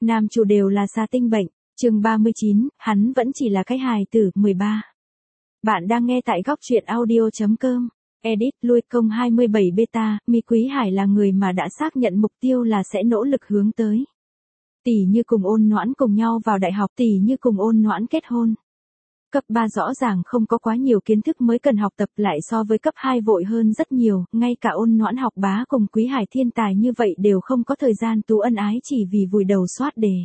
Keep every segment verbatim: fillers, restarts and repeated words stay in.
Nam chủ đều là xà tinh bệnh, chương ba mươi chín, hắn vẫn chỉ là cái hài tử, mười ba. Bạn đang nghe tại góc truyện audio.com. Edit lui công hai mươi bảy beta, Mi Quý Hải là người mà đã xác nhận mục tiêu là sẽ nỗ lực hướng tới. Tỷ như cùng Ôn Noãn cùng nhau vào đại học, tỷ như cùng Ôn Noãn kết hôn. Cấp ba rõ ràng không có quá nhiều kiến thức mới cần học tập, lại so với cấp hai vội hơn rất nhiều, ngay cả Ôn Noãn học bá cùng Quý Hải thiên tài như vậy đều không có thời gian tú ân ái chỉ vì vùi đầu soát đề.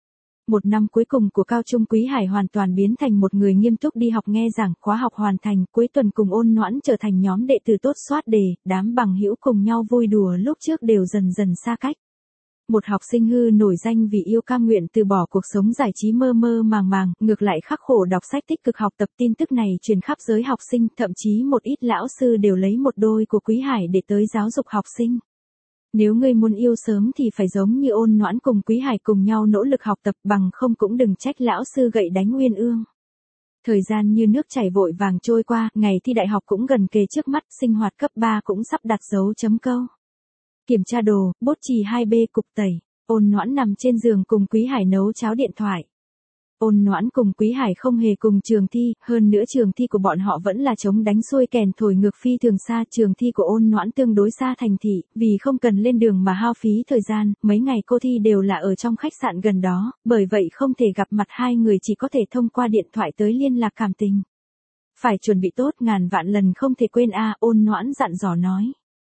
Một năm cuối cùng của cao trung, Quý Hải hoàn toàn biến thành một người nghiêm túc đi học nghe giảng, khóa học hoàn thành, cuối tuần cùng Ôn Noãn trở thành nhóm đệ tử tốt soát đề, đám bằng hữu cùng nhau vui đùa lúc trước đều dần dần xa cách. Một học sinh hư nổi danh vì yêu cam nguyện từ bỏ cuộc sống giải trí mơ mơ màng màng, ngược lại khắc khổ đọc sách tích cực học tập. Tin tức này truyền khắp giới học sinh, thậm chí một ít lão sư đều lấy một đôi của Quý Hải để tới giáo dục học sinh. Nếu ngươi muốn yêu sớm thì phải giống như Ôn Noãn cùng Quý Hải cùng nhau nỗ lực học tập, bằng không cũng đừng trách lão sư gậy đánh uyên ương. Thời gian như nước chảy vội vàng trôi qua, ngày thi đại học cũng gần kề trước mắt, sinh hoạt cấp ba cũng sắp đặt dấu chấm câu. Kiểm tra đồ, bút chì hai B cục tẩy. Ôn Noãn nằm trên giường cùng Quý Hải nấu cháo điện thoại. Ôn Noãn cùng Quý Hải không hề cùng trường thi, hơn nữa trường thi của bọn họ vẫn là chống đánh xuôi kèn thổi ngược phi thường xa. Trường thi của Ôn Noãn tương đối xa thành thị, vì không cần lên đường mà hao phí thời gian, mấy ngày cô thi đều là ở trong khách sạn gần đó, bởi vậy không thể gặp mặt, hai người chỉ có thể thông qua điện thoại tới liên lạc cảm tình. Phải chuẩn bị tốt, ngàn vạn lần không thể quên a, Ôn Noãn dặn dò nói.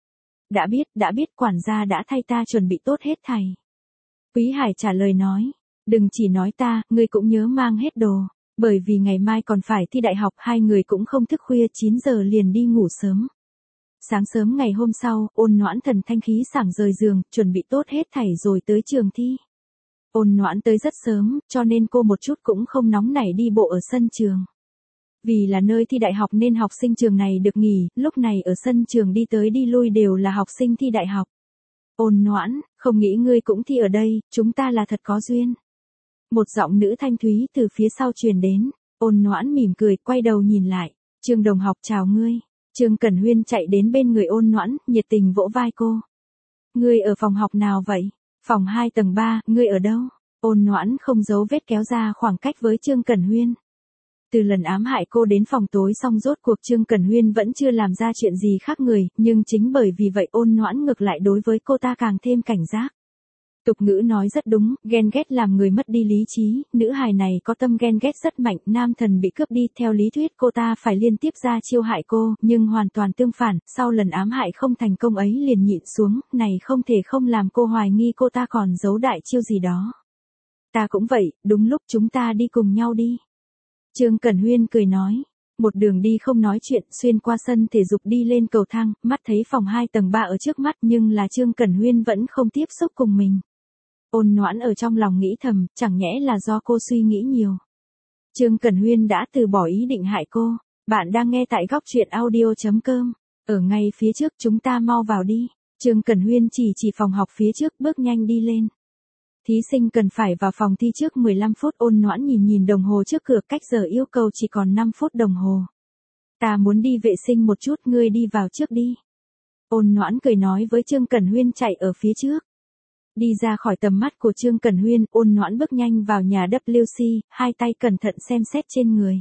Đã biết, đã biết, quản gia đã thay ta chuẩn bị tốt hết thảy. Quý Hải trả lời nói. Đừng chỉ nói ta, ngươi cũng nhớ mang hết đồ, bởi vì ngày mai còn phải thi đại học. Hai người cũng không thức khuya, chín giờ liền đi ngủ sớm. Sáng sớm ngày hôm sau, Ôn Noãn thần thanh khí sảng rời giường, chuẩn bị tốt hết thảy rồi tới trường thi. Ôn Noãn tới rất sớm, cho nên cô một chút cũng không nóng nảy đi bộ ở sân trường. Vì là nơi thi đại học nên học sinh trường này được nghỉ, lúc này ở sân trường đi tới đi lui đều là học sinh thi đại học. Ôn Noãn, không nghĩ ngươi cũng thi ở đây, chúng ta là thật có duyên. Một giọng nữ thanh thúy từ phía sau truyền đến. Ôn Noãn mỉm cười, quay đầu nhìn lại. Trương đồng học chào ngươi. Trương Cẩn Huyên chạy đến bên người Ôn Noãn, nhiệt tình vỗ vai cô. Ngươi ở phòng học nào vậy? Phòng hai tầng ba, ngươi ở đâu? Ôn Noãn không giấu vết kéo ra khoảng cách với Trương Cẩn Huyên. Từ lần ám hại cô đến phòng tối xong, rốt cuộc Trương Cẩn Huyên vẫn chưa làm ra chuyện gì khác người, nhưng chính bởi vì vậy Ôn Noãn ngược lại đối với cô ta càng thêm cảnh giác. Tục ngữ nói rất đúng, ghen ghét làm người mất đi lý trí, nữ hài này có tâm ghen ghét rất mạnh, nam thần bị cướp đi, theo lý thuyết cô ta phải liên tiếp ra chiêu hại cô, nhưng hoàn toàn tương phản, sau lần ám hại không thành công ấy liền nhịn xuống, này không thể không làm cô hoài nghi cô ta còn giấu đại chiêu gì đó. Ta cũng vậy, đúng lúc chúng ta đi cùng nhau đi. Trương Cẩn Huyên cười nói. Một đường đi không nói chuyện, xuyên qua sân thể dục đi lên cầu thang, mắt thấy phòng hai tầng ba ở trước mắt, nhưng là Trương Cẩn Huyên vẫn không tiếp xúc cùng mình. Ôn Noãn ở trong lòng nghĩ thầm, chẳng nhẽ là do cô suy nghĩ nhiều. Trương Cẩn Huyên đã từ bỏ ý định hại cô. Bạn đang nghe tại góc truyện audio.com. Ở ngay phía trước, chúng ta mau vào đi. Trương Cẩn Huyên chỉ chỉ phòng học phía trước, bước nhanh đi lên. Thí sinh cần phải vào phòng thi trước mười lăm phút. Ôn Noãn nhìn nhìn đồng hồ trước cửa, cách giờ yêu cầu chỉ còn năm phút đồng hồ. Ta muốn đi vệ sinh một chút, ngươi đi vào trước đi. Ôn Noãn cười nói với Trương Cẩn Huyên chạy ở phía trước. Đi ra khỏi tầm mắt của Trương Cẩn Huyên, Ôn Noãn bước nhanh vào nhà W C, hai tay cẩn thận xem xét trên người.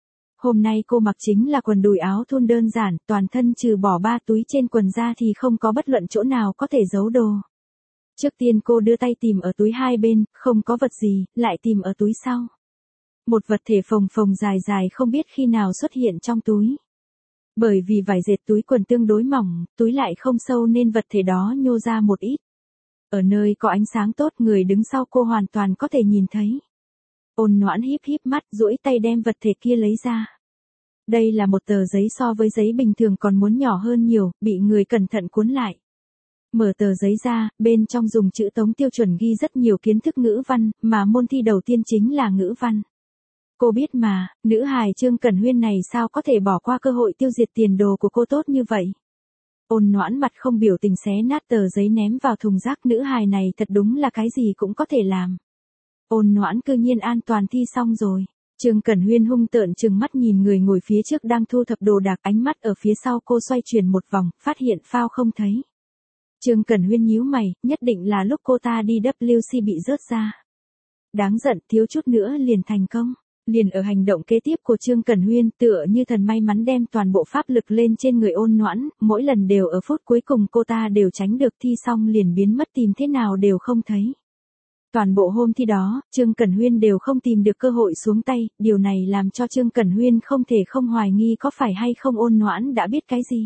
Hôm nay cô mặc chính là quần đùi áo thun đơn giản, toàn thân trừ bỏ ba túi trên quần ra thì không có bất luận chỗ nào có thể giấu đồ. Trước tiên cô đưa tay tìm ở túi hai bên, không có vật gì, lại tìm ở túi sau. Một vật thể phồng phồng dài dài không biết khi nào xuất hiện trong túi. Bởi vì vải dệt túi quần tương đối mỏng, túi lại không sâu nên vật thể đó nhô ra một ít. Ở nơi có ánh sáng tốt, người đứng sau cô hoàn toàn có thể nhìn thấy. Ôn Noãn híp híp mắt, duỗi tay đem vật thể kia lấy ra. Đây là một tờ giấy so với giấy bình thường còn muốn nhỏ hơn nhiều, bị người cẩn thận cuốn lại. Mở tờ giấy ra, bên trong dùng chữ Tống tiêu chuẩn ghi rất nhiều kiến thức ngữ văn, mà môn thi đầu tiên chính là ngữ văn. Cô biết mà, nữ hài Trương Cẩn Huyên này sao có thể bỏ qua cơ hội tiêu diệt tiền đồ của cô tốt như vậy. Ôn Noãn mặt không biểu tình xé nát tờ giấy ném vào thùng rác, nữ hài này thật đúng là cái gì cũng có thể làm. Ôn Noãn cư nhiên an toàn thi xong rồi. Trương Cẩn Huyên hung tợn trừng mắt nhìn người ngồi phía trước đang thu thập đồ đạc, ánh mắt ở phía sau cô xoay chuyển một vòng, phát hiện phao không thấy. Trương Cẩn Huyên nhíu mày, nhất định là lúc cô ta đi W C bị rớt ra. Đáng giận, thiếu chút nữa liền thành công. Liền ở hành động kế tiếp của Trương Cẩn Huyên, tựa như thần may mắn đem toàn bộ pháp lực lên trên người Ôn Noãn, mỗi lần đều ở phút cuối cùng cô ta đều tránh được thi xong liền biến mất tìm thế nào đều không thấy. Toàn bộ hôm thi đó, Trương Cẩn Huyên đều không tìm được cơ hội xuống tay, điều này làm cho Trương Cẩn Huyên không thể không hoài nghi có phải hay không Ôn Noãn đã biết cái gì.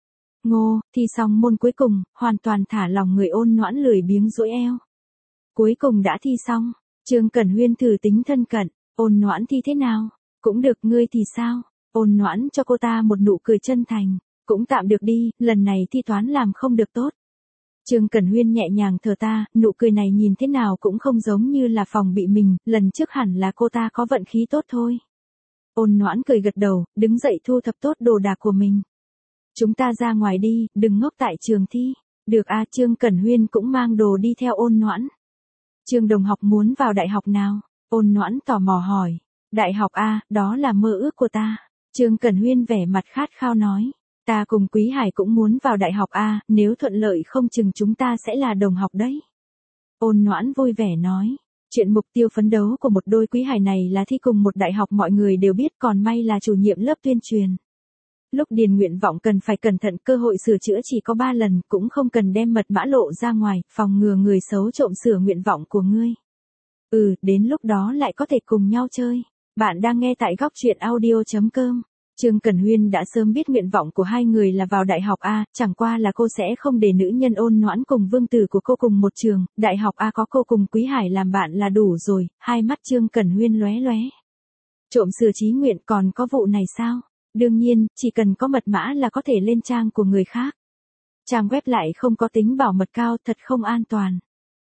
Ngô, thi xong môn cuối cùng, hoàn toàn thả lòng người Ôn Noãn lười biếng duỗi eo. Cuối cùng đã thi xong, Trương Cẩn Huyên thử tính thân cận, Ôn Noãn thi thế nào? Cũng được, ngươi thì sao? Ôn Noãn cho cô ta một nụ cười chân thành, cũng tạm được đi, lần này thi toán làm không được tốt. Trương Cẩn Huyên nhẹ nhàng thở ta, nụ cười này nhìn thế nào cũng không giống như là phòng bị mình, lần trước hẳn là cô ta có vận khí tốt thôi. Ôn Noãn cười gật đầu, đứng dậy thu thập tốt đồ đạc của mình. Chúng ta ra ngoài đi, đừng ngốc tại trường thi. Được a, Trương Cẩn Huyên cũng mang đồ đi theo Ôn Noãn. Trương đồng học muốn vào đại học nào? Ôn Noãn tò mò hỏi. Đại học A, đó là mơ ước của ta. Trương Cẩn Huyên vẻ mặt khát khao nói. Ta cùng Quý Hải cũng muốn vào đại học A, nếu thuận lợi không chừng chúng ta sẽ là đồng học đấy. Ôn Noãn vui vẻ nói. Chuyện mục tiêu phấn đấu của một đôi Quý Hải này là thi cùng một đại học mọi người đều biết, còn may là chủ nhiệm lớp tuyên truyền. Lúc điền nguyện vọng cần phải cẩn thận, cơ hội sửa chữa chỉ có ba lần, cũng không cần đem mật mã lộ ra ngoài, phòng ngừa người xấu trộm sửa nguyện vọng của ngươi. Ừ, đến lúc đó lại có thể cùng nhau chơi. Bạn đang nghe tại góc truyện audio chấm com. Trương Cẩn Huyên đã sớm biết nguyện vọng của hai người là vào đại học A, chẳng qua là cô sẽ không để nữ nhân Ôn Noãn cùng vương tử của cô cùng một trường, đại học A có cô cùng Quý Hải làm bạn là đủ rồi, hai mắt Trương Cẩn Huyên lóe lóe. Trộm sửa chí nguyện còn có vụ này sao? Đương nhiên, chỉ cần có mật mã là có thể lên trang của người khác. Trang web lại không có tính bảo mật cao, thật không an toàn.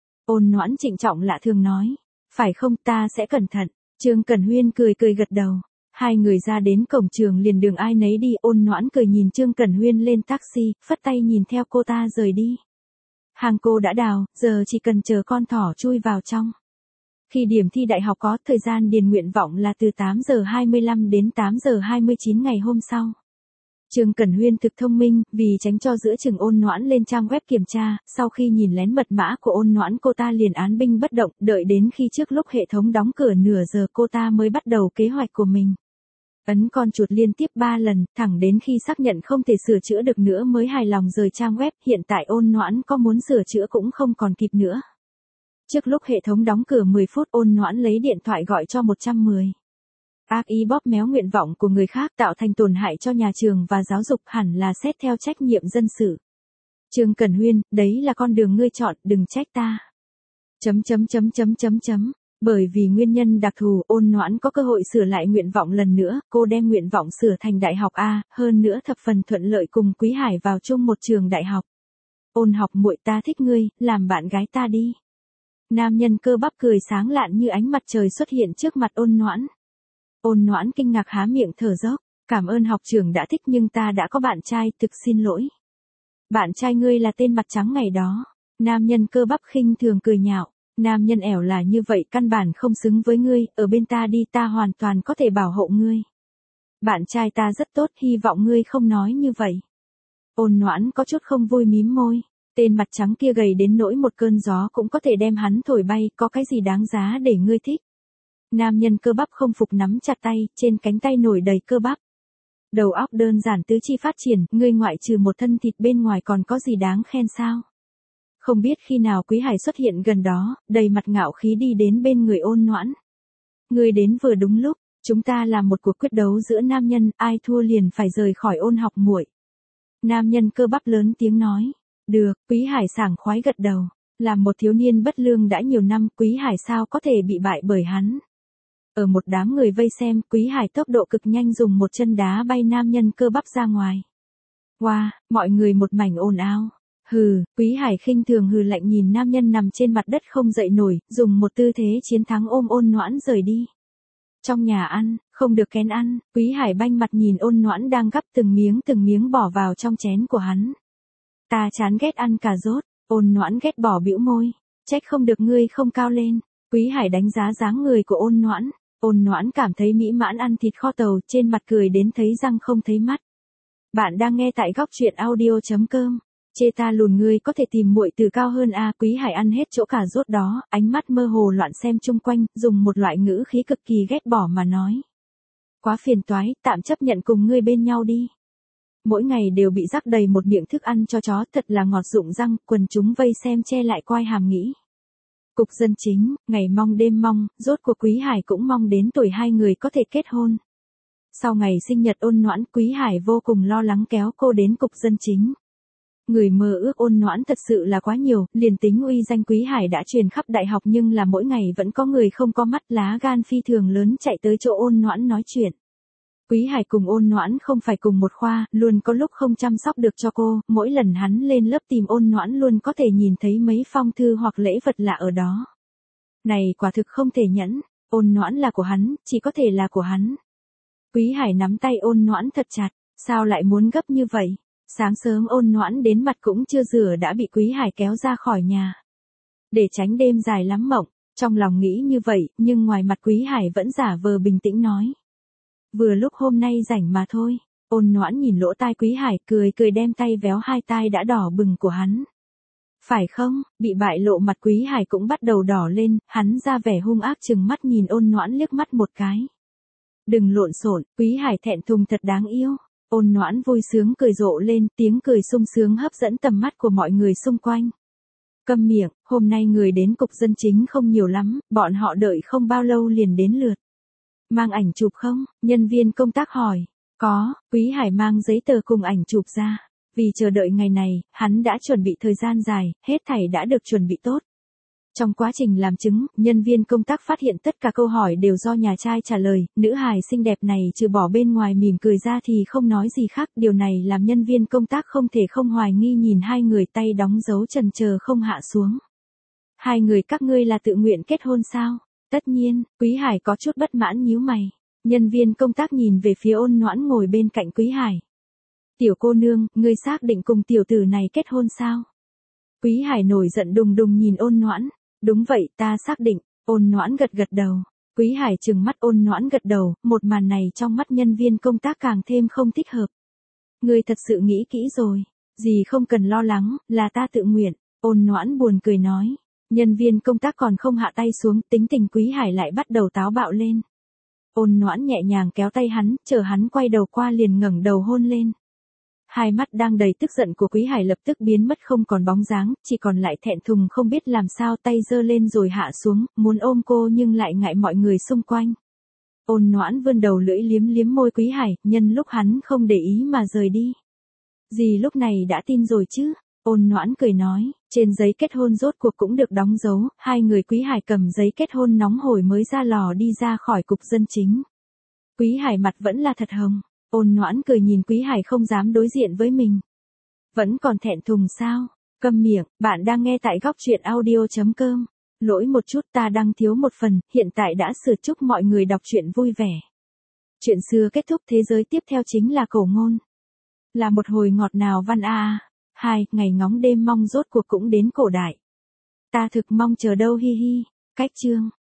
Ôn Noãn trịnh trọng lạ thường nói. Phải không, ta sẽ cẩn thận. Trương Cẩn Huyên cười cười gật đầu. Hai người ra đến cổng trường liền đường ai nấy đi. Ôn Noãn cười nhìn Trương Cẩn Huyên lên taxi, phất tay nhìn theo cô ta rời đi. Hàng cô đã đào, giờ chỉ cần chờ con thỏ chui vào trong. Khi điểm thi đại học có, thời gian điền nguyện vọng là từ tám giờ hai mươi lăm đến tám giờ hai mươi chín ngày hôm sau. Trương Cẩn Huyên thực thông minh, vì tránh cho giữa chừng Ôn Noãn lên trang web kiểm tra, sau khi nhìn lén mật mã của Ôn Noãn cô ta liền án binh bất động, đợi đến khi trước lúc hệ thống đóng cửa nửa giờ cô ta mới bắt đầu kế hoạch của mình. Ấn con chuột liên tiếp ba lần, thẳng đến khi xác nhận không thể sửa chữa được nữa mới hài lòng rời trang web, hiện tại Ôn Noãn có muốn sửa chữa cũng không còn kịp nữa. Trước lúc hệ thống đóng cửa mười phút, Ôn Noãn lấy điện thoại gọi cho một trăm mười. Ác ý bóp méo nguyện vọng của người khác tạo thành tổn hại cho nhà trường và giáo dục hẳn là xét theo trách nhiệm dân sự. Trương Cẩn Huyên, đấy là con đường ngươi chọn, đừng trách ta. Chấm chấm chấm chấm chấm chấm. Bởi vì nguyên nhân đặc thù, Ôn Noãn có cơ hội sửa lại nguyện vọng lần nữa, cô đem nguyện vọng sửa thành đại học A, hơn nữa thập phần thuận lợi cùng Quý Hải vào chung một trường đại học. Ôn học muội, ta thích ngươi, làm bạn gái ta đi. Nam nhân cơ bắp cười sáng lạn như ánh mặt trời xuất hiện trước mặt Ôn Noãn. Ôn Noãn kinh ngạc há miệng thở dốc, cảm ơn học trưởng đã thích nhưng ta đã có bạn trai, thực xin lỗi. Bạn trai ngươi là tên mặt trắng ngày đó. Nam nhân cơ bắp khinh thường cười nhạo, nam nhân ẻo là như vậy căn bản không xứng với ngươi, ở bên ta đi, ta hoàn toàn có thể bảo hộ ngươi. Bạn trai ta rất tốt, hy vọng ngươi không nói như vậy. Ôn Noãn có chút không vui mím môi, tên mặt trắng kia gầy đến nỗi một cơn gió cũng có thể đem hắn thổi bay, có cái gì đáng giá để ngươi thích. Nam nhân cơ bắp không phục nắm chặt tay, trên cánh tay nổi đầy cơ bắp. Đầu óc đơn giản tứ chi phát triển, ngươi ngoại trừ một thân thịt bên ngoài còn có gì đáng khen sao? Không biết khi nào Quý Hải xuất hiện gần đó, đầy mặt ngạo khí đi đến bên người Ôn Noãn. Ngươi đến vừa đúng lúc, chúng ta làm một cuộc quyết đấu giữa nam nhân, ai thua liền phải rời khỏi Ôn học muội. Nam nhân cơ bắp lớn tiếng nói. Được, Quý Hải sảng khoái gật đầu. Làm một thiếu niên bất lương đã nhiều năm, Quý Hải sao có thể bị bại bởi hắn. Ở một đám người vây xem, Quý Hải tốc độ cực nhanh dùng một chân đá bay nam nhân cơ bắp ra ngoài. Wow, mọi người một mảnh ồn ào. Hừ, Quý Hải khinh thường hừ lạnh nhìn nam nhân nằm trên mặt đất không dậy nổi, dùng một tư thế chiến thắng ôm Ôn Noãn rời đi. Trong nhà ăn, không được kén ăn, Quý Hải banh mặt nhìn Ôn Noãn đang gắp từng miếng từng miếng bỏ vào trong chén của hắn. Ta chán ghét ăn cà rốt. Ôn Noãn ghét bỏ bĩu môi. Trách không được ngươi không cao lên. Quý Hải đánh giá dáng người của Ôn Noãn. Ôn Noãn cảm thấy mỹ mãn ăn thịt kho tàu, trên mặt cười đến thấy răng không thấy mắt. Bạn đang nghe tại góc truyện audio chấm com. Chê ta lùn ngươi có thể tìm muội từ cao hơn a. Quý Hải ăn hết chỗ cà rốt đó, ánh mắt mơ hồ loạn xem chung quanh, dùng một loại ngữ khí cực kỳ ghét bỏ mà nói. Quá phiền toái, tạm chấp nhận cùng ngươi bên nhau đi. Mỗi ngày đều bị rắc đầy một miệng thức ăn cho chó, thật là ngọt rụng răng, quần chúng vây xem che lại quai hàm nghĩ. Cục dân chính, ngày mong đêm mong, rốt cuộc Quý Hải cũng mong đến tuổi hai người có thể kết hôn. Sau ngày sinh nhật Ôn Noãn, Quý Hải vô cùng lo lắng kéo cô đến cục dân chính. Người mơ ước Ôn Noãn thật sự là quá nhiều, liền tính uy danh Quý Hải đã truyền khắp đại học nhưng là mỗi ngày vẫn có người không có mắt lá gan phi thường lớn chạy tới chỗ Ôn Noãn nói chuyện. Quý Hải cùng Ôn Noãn không phải cùng một khoa, luôn có lúc không chăm sóc được cho cô, mỗi lần hắn lên lớp tìm Ôn Noãn luôn có thể nhìn thấy mấy phong thư hoặc lễ vật lạ ở đó. Này quả thực không thể nhẫn, Ôn Noãn là của hắn, chỉ có thể là của hắn. Quý Hải nắm tay Ôn Noãn thật chặt, sao lại muốn gấp như vậy? Sáng sớm Ôn Noãn đến mặt cũng chưa rửa đã bị Quý Hải kéo ra khỏi nhà. Để tránh đêm dài lắm mộng, trong lòng nghĩ như vậy, nhưng ngoài mặt Quý Hải vẫn giả vờ bình tĩnh nói. Vừa lúc hôm nay rảnh mà thôi. Ôn Noãn nhìn lỗ tai Quý Hải cười cười đem tay véo hai tai đã đỏ bừng của hắn. Phải không, bị bại lộ mặt Quý Hải cũng bắt đầu đỏ lên, hắn ra vẻ hung ác chừng mắt nhìn Ôn Noãn liếc mắt một cái. Đừng lộn xộn, Quý Hải thẹn thùng thật đáng yêu. Ôn Noãn vui sướng cười rộ lên, tiếng cười sung sướng hấp dẫn tầm mắt của mọi người xung quanh. Câm miệng, hôm nay người đến cục dân chính không nhiều lắm, bọn họ đợi không bao lâu liền đến lượt. Mang ảnh chụp không? Nhân viên công tác hỏi. Có, Quý Hải mang giấy tờ cùng ảnh chụp ra. Vì chờ đợi ngày này, hắn đã chuẩn bị thời gian dài, hết thảy đã được chuẩn bị tốt. Trong quá trình làm chứng, nhân viên công tác phát hiện tất cả câu hỏi đều do nhà trai trả lời, nữ hài xinh đẹp này trừ bỏ bên ngoài mỉm cười ra thì không nói gì khác, điều này làm nhân viên công tác không thể không hoài nghi nhìn hai người tay đóng dấu trần chờ không hạ xuống. Hai người các ngươi là tự nguyện kết hôn sao? Tất nhiên, Quý Hải có chút bất mãn nhíu mày. Nhân viên công tác nhìn về phía Ôn Noãn ngồi bên cạnh Quý Hải. Tiểu cô nương, ngươi xác định cùng tiểu tử này kết hôn sao? Quý Hải nổi giận đùng đùng nhìn Ôn Noãn. Đúng vậy, ta xác định. Ôn Noãn gật gật đầu. Quý Hải trừng mắt Ôn Noãn gật đầu, một màn này trong mắt nhân viên công tác càng thêm không thích hợp. Ngươi thật sự nghĩ kỹ rồi. Gì không cần lo lắng, là ta tự nguyện. Ôn Noãn buồn cười nói. Nhân viên công tác còn không hạ tay xuống, tính tình Quý Hải lại bắt đầu táo bạo lên. Ôn Noãn nhẹ nhàng kéo tay hắn, chờ hắn quay đầu qua liền ngẩng đầu hôn lên. Hai mắt đang đầy tức giận của Quý Hải lập tức biến mất không còn bóng dáng, chỉ còn lại thẹn thùng không biết làm sao, tay giơ lên rồi hạ xuống, muốn ôm cô nhưng lại ngại mọi người xung quanh. Ôn Noãn vươn đầu lưỡi liếm liếm môi Quý Hải, nhân lúc hắn không để ý mà rời đi. Dì lúc này đã tin rồi chứ? Ôn Noãn cười nói, trên giấy kết hôn rốt cuộc cũng được đóng dấu, hai người Quý Hải cầm giấy kết hôn nóng hổi mới ra lò đi ra khỏi cục dân chính. Quý Hải mặt vẫn là thật hồng, Ôn Noãn cười nhìn Quý Hải không dám đối diện với mình. Vẫn còn thẹn thùng sao? Câm miệng, bạn đang nghe tại góc truyện audio chấm com. Lỗi một chút ta đang thiếu một phần, hiện tại đã sửa, chúc mọi người đọc truyện vui vẻ. Chuyện xưa kết thúc, thế giới tiếp theo chính là cổ ngôn. Là một hồi ngọt nào văn a a. Hai, ngày ngóng đêm mong rốt cuộc cũng đến cổ đại. Ta thực mong chờ đâu hi hi. Cách chương.